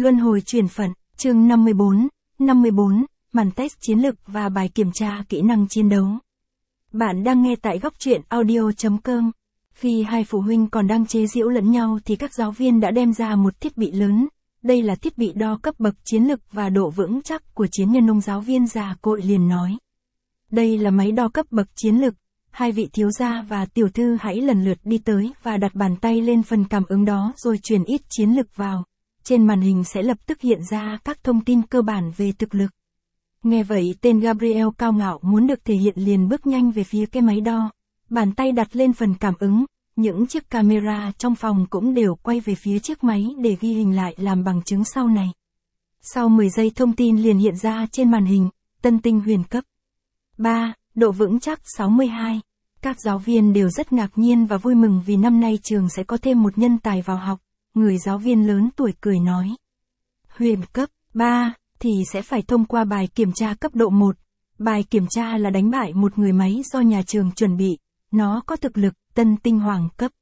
Luân hồi chuyển phận, chương 54, màn test chiến lược và bài kiểm tra kỹ năng chiến đấu. Bạn đang nghe tại góc truyện audio.com. Khi hai phụ huynh còn đang chế giễu lẫn nhau thì các giáo viên đã đem ra một thiết bị lớn. Đây là thiết bị đo cấp bậc chiến lực và độ vững chắc của chiến nhân. Ông giáo viên già cội liền nói. Đây là máy đo cấp bậc chiến lực. Hai vị thiếu gia và tiểu thư hãy lần lượt đi tới và đặt bàn tay lên phần cảm ứng đó rồi truyền ít chiến lực vào. Trên màn hình sẽ lập tức hiện ra các thông tin cơ bản về thực lực. Nghe vậy tên Gabriel cao ngạo muốn được thể hiện liền bước nhanh về phía cái máy đo. Bàn tay đặt lên phần cảm ứng, những chiếc camera trong phòng cũng đều quay về phía chiếc máy để ghi hình lại làm bằng chứng sau này. Sau 10 giây thông tin liền hiện ra trên màn hình, tân tinh huyền cấp 3, độ vững chắc 62. Các giáo viên đều rất ngạc nhiên và vui mừng vì năm nay trường sẽ có thêm một nhân tài vào học. Người giáo viên lớn tuổi cười nói. Huyền cấp 3 thì sẽ phải thông qua bài kiểm tra cấp độ 1. Bài kiểm tra là đánh bại một người máy do nhà trường chuẩn bị. Nó có thực lực tân tinh hoàng cấp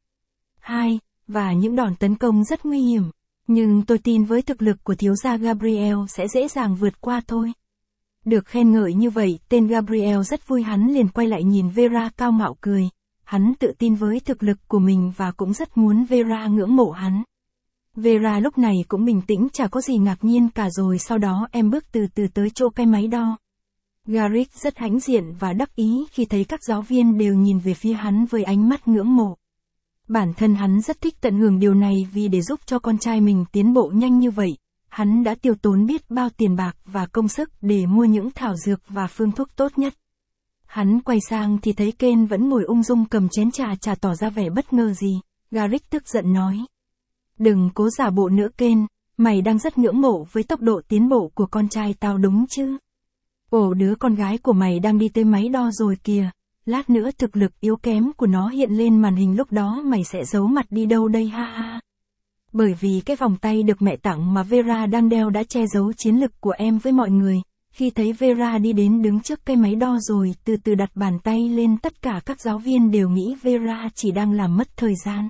2 và những đòn tấn công rất nguy hiểm. Nhưng tôi tin với thực lực của thiếu gia Gabriel sẽ dễ dàng vượt qua thôi. Được khen ngợi như vậy, tên Gabriel rất vui, hắn liền quay lại nhìn Vera cao ngạo cười. Hắn tự tin với thực lực của mình và cũng rất muốn Vera ngưỡng mộ hắn. Vera lúc này cũng bình tĩnh, chả có gì ngạc nhiên cả, rồi sau đó em bước từ từ tới chỗ cái máy đo. Garrick rất hãnh diện và đắc ý khi thấy các giáo viên đều nhìn về phía hắn với ánh mắt ngưỡng mộ. Bản thân hắn rất thích tận hưởng điều này vì để giúp cho con trai mình tiến bộ nhanh như vậy, hắn đã tiêu tốn biết bao tiền bạc và công sức để mua những thảo dược và phương thuốc tốt nhất. Hắn quay sang thì thấy Ken vẫn ngồi ung dung cầm chén trà, chả tỏ ra vẻ bất ngờ gì. Garrick tức giận nói. Đừng cố giả bộ nữa Ken, mày đang rất ngưỡng mộ với tốc độ tiến bộ của con trai tao đúng chứ? Ồ, đứa con gái của mày đang đi tới máy đo rồi kìa, lát nữa thực lực yếu kém của nó hiện lên màn hình, lúc đó mày sẽ giấu mặt đi đâu đây ha ha. Bởi vì cái vòng tay được mẹ tặng mà Vera đang đeo đã che giấu chiến lực của em với mọi người. Khi thấy Vera đi đến đứng trước cái máy đo rồi từ từ đặt bàn tay lên, tất cả các giáo viên đều nghĩ Vera chỉ đang làm mất thời gian.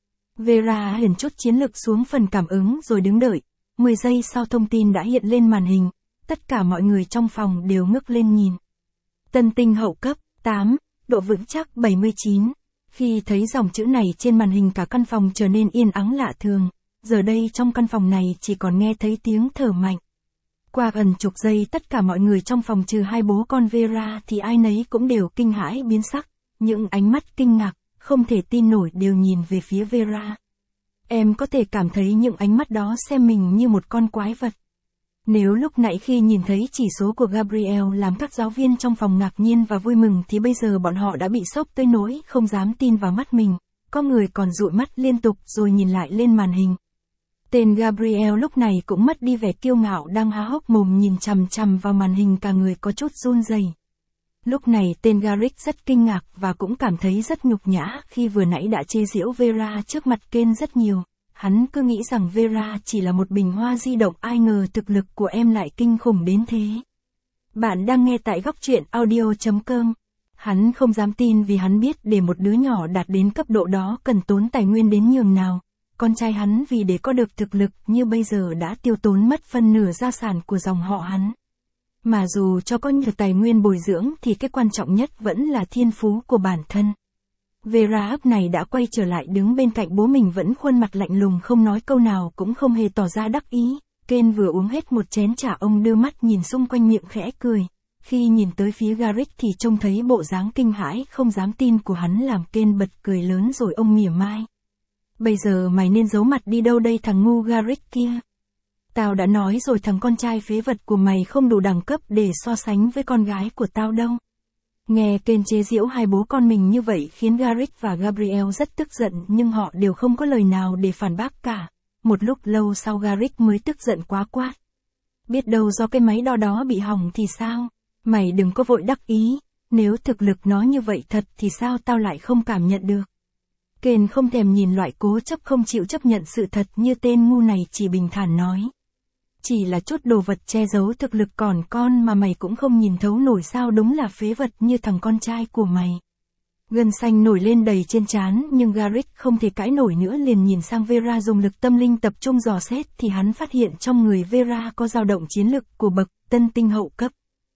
Vera liền chốt chiến lực xuống phần cảm ứng rồi đứng đợi. 10 giây sau thông tin đã hiện lên màn hình. Tất cả mọi người trong phòng đều ngước lên nhìn. Tân tinh hậu cấp 8, độ vững chắc 79. Khi thấy dòng chữ này trên màn hình cả căn phòng trở nên yên ắng lạ thường. Giờ đây trong căn phòng này chỉ còn nghe thấy tiếng thở mạnh. Qua gần chục giây tất cả mọi người trong phòng trừ hai bố con Vera thì ai nấy cũng đều kinh hãi biến sắc. Những ánh mắt kinh ngạc, không thể tin nổi đều nhìn về phía Vera. Em có thể cảm thấy những ánh mắt đó xem mình như một con quái vật. Nếu lúc nãy khi nhìn thấy chỉ số của Gabriel làm các giáo viên trong phòng ngạc nhiên và vui mừng thì bây giờ bọn họ đã bị sốc tới nỗi không dám tin vào mắt mình. Có người còn dụi mắt liên tục rồi nhìn lại lên màn hình. Tên Gabriel lúc này cũng mất đi vẻ kiêu ngạo, đang há hốc mồm nhìn chằm chằm vào màn hình, cả người có chút run rẩy. Lúc này tên Garrick rất kinh ngạc và cũng cảm thấy rất nhục nhã khi vừa nãy đã chê giễu Vera trước mặt Ken rất nhiều. Hắn cứ nghĩ rằng Vera chỉ là một bình hoa di động, ai ngờ thực lực của em lại kinh khủng đến thế. Bạn đang nghe tại góc truyện audio.com. Hắn không dám tin vì hắn biết để một đứa nhỏ đạt đến cấp độ đó cần tốn tài nguyên đến nhường nào. Con trai hắn vì để có được thực lực như bây giờ đã tiêu tốn mất phân nửa gia sản của dòng họ hắn. Mà dù cho có nhiều tài nguyên bồi dưỡng thì cái quan trọng nhất vẫn là thiên phú của bản thân. Vera ấp này đã quay trở lại đứng bên cạnh bố mình, vẫn khuôn mặt lạnh lùng không nói câu nào, cũng không hề tỏ ra đắc ý. Ken vừa uống hết một chén trà, ông đưa mắt nhìn xung quanh miệng khẽ cười. Khi nhìn tới phía Garrick thì trông thấy bộ dáng kinh hãi không dám tin của hắn làm Ken bật cười lớn rồi ông mỉa mai. Bây giờ mày nên giấu mặt đi đâu đây thằng ngu Garrick kia. Tao đã nói rồi, thằng con trai phế vật của mày không đủ đẳng cấp để so sánh với con gái của tao đâu. Nghe Ken chế giễu hai bố con mình như vậy khiến Garrick và Gabriel rất tức giận, nhưng họ đều không có lời nào để phản bác cả. Một lúc lâu sau Garrick mới tức giận quá quát. Biết đâu do cái máy đo đó bị hỏng thì sao? Mày đừng có vội đắc ý, nếu thực lực nó như vậy thật thì sao tao lại không cảm nhận được? Ken không thèm nhìn loại cố chấp không chịu chấp nhận sự thật như tên ngu này, chỉ bình thản nói. Chỉ là chút đồ vật che giấu thực lực còn con mà mày cũng không nhìn thấu nổi sao, đúng là phế vật như thằng con trai của mày. Gân xanh nổi lên đầy trên trán nhưng Garrick không thể cãi nổi nữa liền nhìn sang Vera dùng lực tâm linh tập trung dò xét thì hắn phát hiện trong người Vera có dao động chiến lực của bậc tân tinh hậu cấp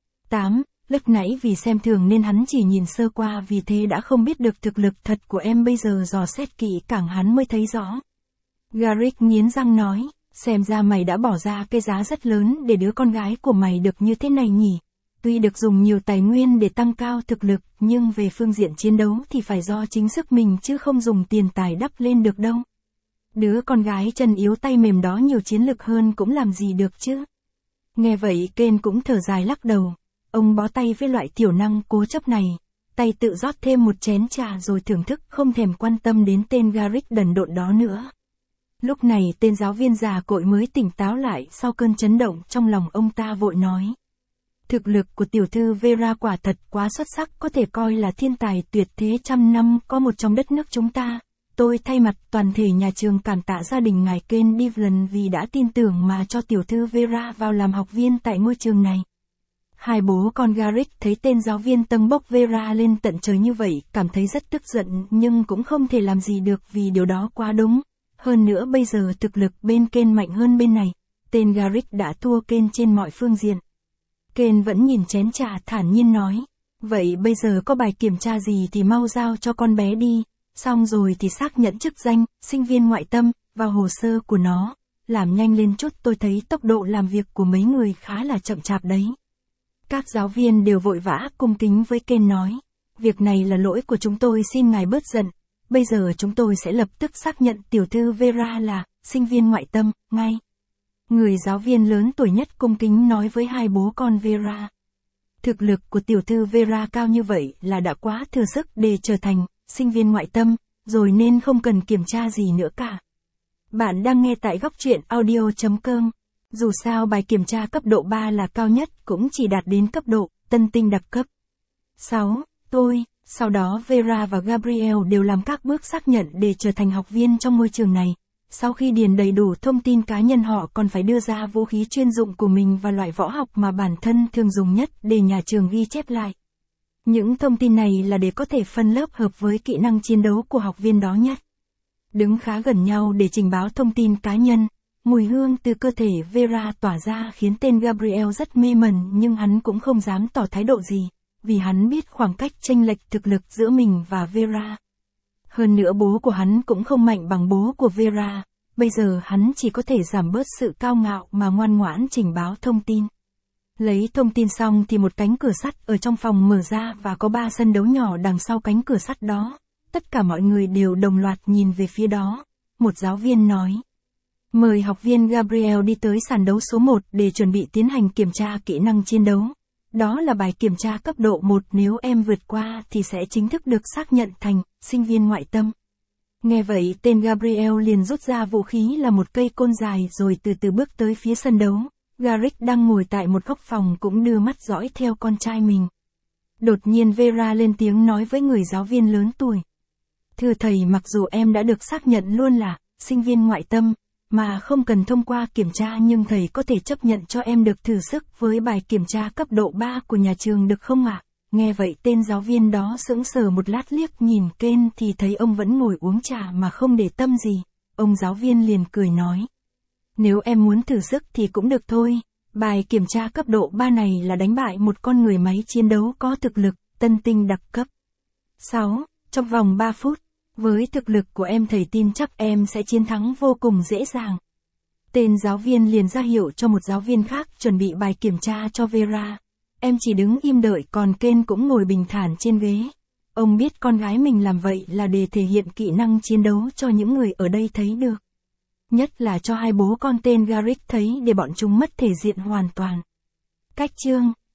8. Lúc nãy vì xem thường nên hắn chỉ nhìn sơ qua vì thế đã không biết được thực lực thật của em bây giờ dò xét kỹ càng hắn mới thấy rõ. Garrick nghiến răng nói, xem ra mày đã bỏ ra cái giá rất lớn để đứa con gái của mày được như thế này nhỉ. Tuy được dùng nhiều tài nguyên để tăng cao thực lực nhưng về phương diện chiến đấu thì phải do chính sức mình chứ không dùng tiền tài đắp lên được đâu. Đứa con gái chân yếu tay mềm đó nhiều chiến lực hơn cũng làm gì được chứ. Nghe vậy Ken cũng thở dài lắc đầu. Ông bó tay với loại tiểu năng cố chấp này, tay tự rót thêm một chén trà rồi thưởng thức không thèm quan tâm đến tên Garrick đần độn đó nữa. Lúc này tên giáo viên già cội mới tỉnh táo lại sau cơn chấn động trong lòng ông ta vội nói. Thực lực của tiểu thư Vera quả thật quá xuất sắc có thể coi là thiên tài tuyệt thế trăm năm có một trong đất nước chúng ta. Tôi thay mặt toàn thể nhà trường cảm tạ gia đình ngài Ken Devlin vì đã tin tưởng mà cho tiểu thư Vera vào làm học viên tại ngôi trường này. Hai bố con Garrick thấy tên giáo viên tâng bốc Vera lên tận trời như vậy, cảm thấy rất tức giận nhưng cũng không thể làm gì được vì điều đó quá đúng. Hơn nữa bây giờ thực lực bên Ken mạnh hơn bên này, tên Garrick đã thua Ken trên mọi phương diện. Ken vẫn nhìn chén trà thản nhiên nói, vậy bây giờ có bài kiểm tra gì thì mau giao cho con bé đi, xong rồi thì xác nhận chức danh, sinh viên ngoại tâm, vào hồ sơ của nó, làm nhanh lên chút tôi thấy tốc độ làm việc của mấy người khá là chậm chạp đấy. Các giáo viên đều vội vã cung kính với Ken nói, việc này là lỗi của chúng tôi xin ngài bớt giận, bây giờ chúng tôi sẽ lập tức xác nhận tiểu thư Vera là sinh viên ngoại tâm, ngay. Người giáo viên lớn tuổi nhất cung kính nói với hai bố con Vera. Thực lực của tiểu thư Vera cao như vậy là đã quá thừa sức để trở thành sinh viên ngoại tâm, rồi nên không cần kiểm tra gì nữa cả. Bạn đang nghe tại góc truyện audio.com. Dù sao bài kiểm tra cấp độ 3 là cao nhất cũng chỉ đạt đến cấp độ tân tinh đặc cấp 6. Sau đó Vera và Gabriel đều làm các bước xác nhận để trở thành học viên trong ngôi trường này. Sau khi điền đầy đủ thông tin cá nhân họ còn phải đưa ra vũ khí chuyên dụng của mình và loại võ học mà bản thân thường dùng nhất để nhà trường ghi chép lại. Những thông tin này là để có thể phân lớp hợp với kỹ năng chiến đấu của học viên đó nhất. Đứng khá gần nhau để trình báo thông tin cá nhân, mùi hương từ cơ thể Vera tỏa ra khiến tên Gabriel rất mê mẩn nhưng hắn cũng không dám tỏ thái độ gì, vì hắn biết khoảng cách chênh lệch thực lực giữa mình và Vera. Hơn nữa bố của hắn cũng không mạnh bằng bố của Vera, bây giờ hắn chỉ có thể giảm bớt sự cao ngạo mà ngoan ngoãn trình báo thông tin. Lấy thông tin xong thì một cánh cửa sắt ở trong phòng mở ra và có 3 sân đấu nhỏ đằng sau cánh cửa sắt đó. Tất cả mọi người đều đồng loạt nhìn về phía đó. Một giáo viên nói. Mời học viên Gabriel đi tới sàn đấu số 1 để chuẩn bị tiến hành kiểm tra kỹ năng chiến đấu. Đó là bài kiểm tra cấp độ 1 nếu em vượt qua thì sẽ chính thức được xác nhận thành sinh viên ngoại tâm. Nghe vậy tên Gabriel liền rút ra vũ khí là một cây côn dài rồi từ từ bước tới phía sân đấu. Garrick đang ngồi tại một góc phòng cũng đưa mắt dõi theo con trai mình. Đột nhiên Vera lên tiếng nói với người giáo viên lớn tuổi. Thưa thầy, mặc dù em đã được xác nhận luôn là sinh viên ngoại tâm, mà không cần thông qua kiểm tra nhưng thầy có thể chấp nhận cho em được thử sức với bài kiểm tra cấp độ 3 của nhà trường được không ạ? Nghe vậy tên giáo viên đó sững sờ một lát liếc nhìn Ken thì thấy ông vẫn ngồi uống trà mà không để tâm gì. Ông giáo viên liền cười nói. Nếu em muốn thử sức thì cũng được thôi. Bài kiểm tra cấp độ 3 này là đánh bại một con người máy chiến đấu có thực lực, tân tinh đặc cấp 6, trong vòng 3 phút. Với thực lực của em thầy tin chắc em sẽ chiến thắng vô cùng dễ dàng. Tên giáo viên liền ra hiệu cho một giáo viên khác chuẩn bị bài kiểm tra cho Vera. Em chỉ đứng im đợi còn Ken cũng ngồi bình thản trên ghế. Ông biết con gái mình làm vậy là để thể hiện kỹ năng chiến đấu cho những người ở đây thấy được. Nhất là cho hai bố con tên Garrick thấy để bọn chúng mất thể diện hoàn toàn. Cách chương